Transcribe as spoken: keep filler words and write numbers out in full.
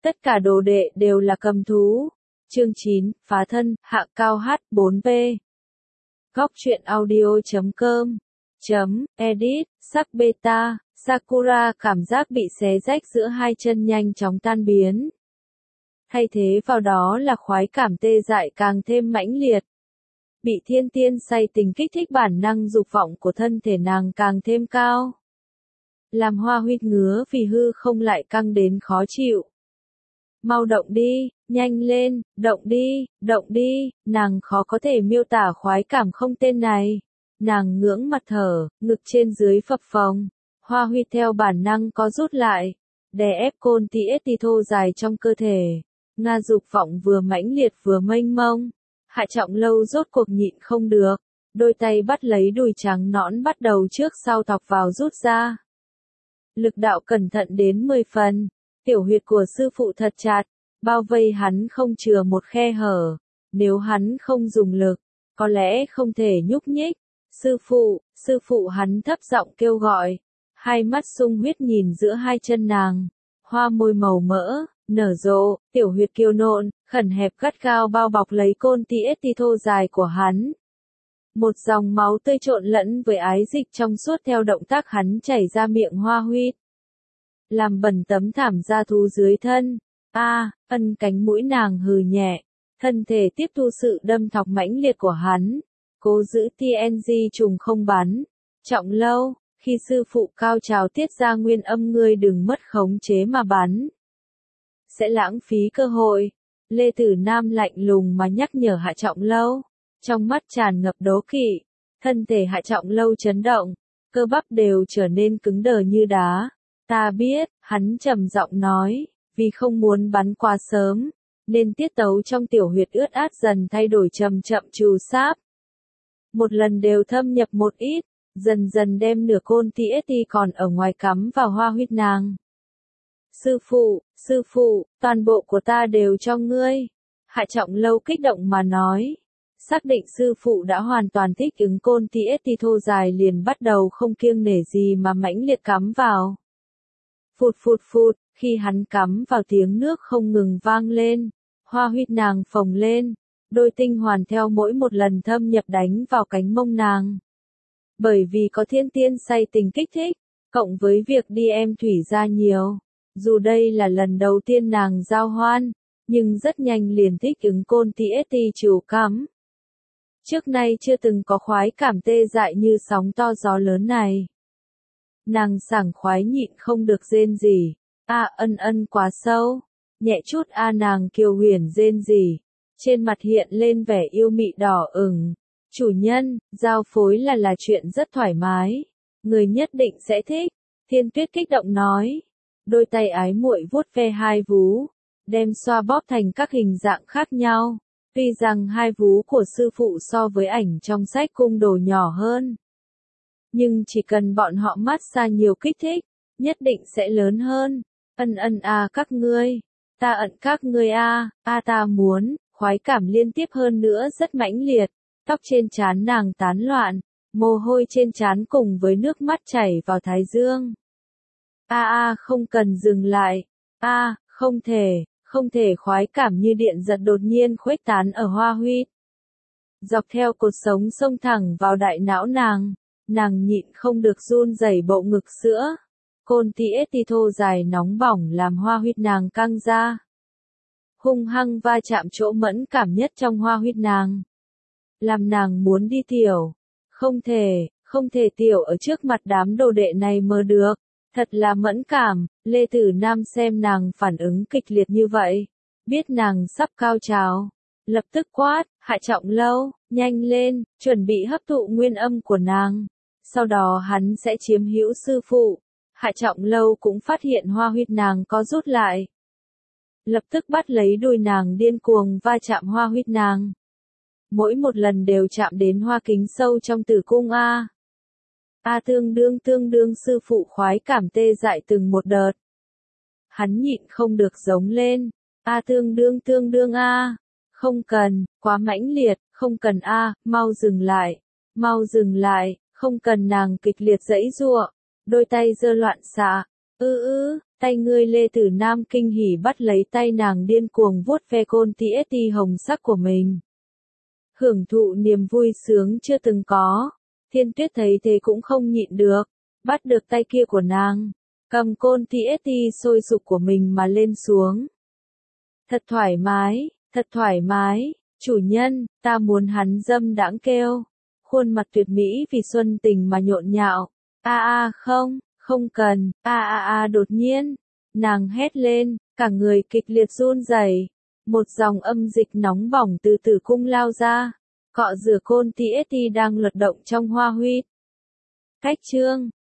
Tất cả đồ đệ đều là cầm thú. Chương chín, phá thân, hạng cao H bốn P. Góc truyện audio chấm com chấm edit, sắc beta, Sakura cảm giác bị xé rách giữa hai chân nhanh chóng tan biến. Thay thế vào đó là khoái cảm tê dại càng thêm mãnh liệt. Bị thiên tiên say tình kích thích bản năng dục vọng của thân thể nàng càng thêm cao. Làm Hoa Huyết ngứa vì hư không lại căng đến khó chịu. Mau động đi, nhanh lên, động đi, động đi, nàng khó có thể miêu tả khoái cảm không tên này. Nàng ngưỡng mặt thở, ngực trên dưới phập phồng. Hoa Huyết theo bản năng có rút lại, đè ép côn tỉ ét tê thô dài trong cơ thể. Nga dục vọng vừa mãnh liệt vừa mênh mông. Hạ Trọng Lâu rốt cuộc nhịn không được, đôi tay bắt lấy đùi trắng nõn bắt đầu trước sau thọc vào rút ra. Lực đạo cẩn thận đến mười phần, tiểu huyệt của sư phụ thật chặt, bao vây hắn không chừa một khe hở. Nếu hắn không dùng lực, có lẽ không thể nhúc nhích. Sư phụ, sư phụ hắn thấp giọng kêu gọi, hai mắt sung huyết nhìn giữa hai chân nàng, hoa môi màu mỡ, nở rộ, tiểu huyệt kiêu nộn, khẩn hẹp gắt gao bao bọc lấy côn tỉ ét tê thô dài của hắn. Một dòng máu tươi trộn lẫn với ái dịch trong suốt theo động tác hắn chảy ra miệng Hoa Huyết. Làm bẩn tấm thảm da thú dưới thân. A, à, ân cánh mũi nàng hừ nhẹ, thân thể tiếp thu sự đâm thọc mãnh liệt của hắn. Cố giữ tê en giê trùng không bắn. Trọng Lâu, khi sư phụ cao trào tiết ra nguyên âm ngươi đừng mất khống chế mà bắn. Sẽ lãng phí cơ hội. Lê Tử Nam lạnh lùng mà nhắc nhở Hạ Trọng Lâu. Trong mắt tràn ngập đố kỵ. Thân thể Hạ Trọng Lâu chấn động. Cơ bắp đều trở nên cứng đờ như đá. Ta biết, hắn trầm giọng nói. Vì không muốn bắn quá sớm. Nên tiết tấu trong tiểu huyệt ướt át dần thay đổi chậm chậm trù sáp. Một lần đều thâm nhập một ít. Dần dần đem nửa côn tỉ ét tê còn ở ngoài cắm vào Hoa Huyết nàng. Sư phụ, sư phụ, toàn bộ của ta đều cho ngươi. Hạ Trọng Lâu kích động mà nói. Xác định sư phụ đã hoàn toàn thích ứng côn tỉ ét tê thô dài liền bắt đầu không kiêng nể gì mà mãnh liệt cắm vào. Phụt phụt phụt, khi hắn cắm vào tiếng nước không ngừng vang lên. Hoa Huyết nàng phồng lên. Đôi tinh hoàn theo mỗi một lần thâm nhập đánh vào cánh mông nàng. Bởi vì có thiên tiên say tình kích thích, cộng với việc đi em thủy ra nhiều. Dù đây là lần đầu tiên nàng giao hoan, nhưng rất nhanh liền thích ứng côn tỉ ét tê chủ cắm. Trước nay chưa từng có khoái cảm tê dại như sóng to gió lớn này. Nàng sảng khoái nhịn không được rên rỉ. A ân ân quá sâu. Nhẹ chút a nàng kiều huyền rên rỉ. Trên mặt hiện lên vẻ yêu mị đỏ ửng. Chủ nhân, giao phối là là chuyện rất thoải mái. Người nhất định sẽ thích. Thiên Tuyết kích động nói. Đôi tay ái muội vuốt ve hai vú. Đem xoa bóp thành các hình dạng khác nhau. Tuy rằng hai vú của sư phụ so với ảnh trong sách cung đồ nhỏ hơn. Nhưng chỉ cần bọn họ massage nhiều kích thích, nhất định sẽ lớn hơn. Ân ân a các ngươi. Ta ận các ngươi a, a ta muốn, khoái cảm liên tiếp hơn nữa rất mãnh liệt. Tóc trên trán nàng tán loạn, mồ hôi trên trán cùng với nước mắt chảy vào thái dương. A a không cần dừng lại. A, không thể, không thể khoái cảm như điện giật đột nhiên khuếch tán ở Hoa Huyết. Dọc theo cột sống xông thẳng vào đại não nàng, nàng nhịn không được run rẩy bộ ngực sữa. Côn tỉ ét tê thô dài nóng bỏng làm Hoa Huyết nàng căng ra. Hung hăng va chạm chỗ mẫn cảm nhất trong Hoa Huyết nàng. Làm nàng muốn đi tiểu. Không thể, không thể tiểu ở trước mặt đám đồ đệ này mơ được. Thật là mẫn cảm. Lê Tử Nam xem nàng phản ứng kịch liệt như vậy. Biết nàng sắp cao trào. Lập tức quát, Hạ Trọng Lâu, nhanh lên, chuẩn bị hấp thụ nguyên âm của nàng. Sau đó hắn sẽ chiếm hữu sư phụ. Hạ Trọng Lâu cũng phát hiện Hoa Huyết nàng có rút lại. Lập tức bắt lấy đùi nàng điên cuồng va chạm Hoa Huyết nàng. Mỗi một lần đều chạm đến hoa kính sâu trong tử cung A. A tương đương tương đương sư phụ khoái cảm tê dại từng một đợt. Hắn nhịn không được giống lên. A tương đương tương đương A. Không cần, quá mãnh liệt, không cần A, mau dừng lại. Mau dừng lại, không cần nàng kịch liệt giãy giụa. Đôi tay giơ loạn xạ. Ư ư, Tay ngươi Lê Tử Nam kinh hỉ bắt lấy tay nàng điên cuồng vuốt ve côn tỉ ết ti hồng sắc của mình. Hưởng thụ niềm vui sướng chưa từng có. Thiên Tuyết thấy thế cũng không nhịn được, bắt được tay kia của nàng, cầm côn tỉ ết ti sôi sục của mình mà lên xuống. Thật thoải mái, thật thoải mái, chủ nhân, ta muốn hắn dâm đãng kêu. Khuôn mặt tuyệt mỹ vì xuân tình mà nhộn nhạo. A a không, không cần, a a a đột nhiên, nàng hét lên, cả người kịch liệt run rẩy. Một dòng âm dịch nóng bỏng từ tử cung lao ra, cọ rửa côn tỉ ết ti đang luật động trong hoa huyết. Cách chương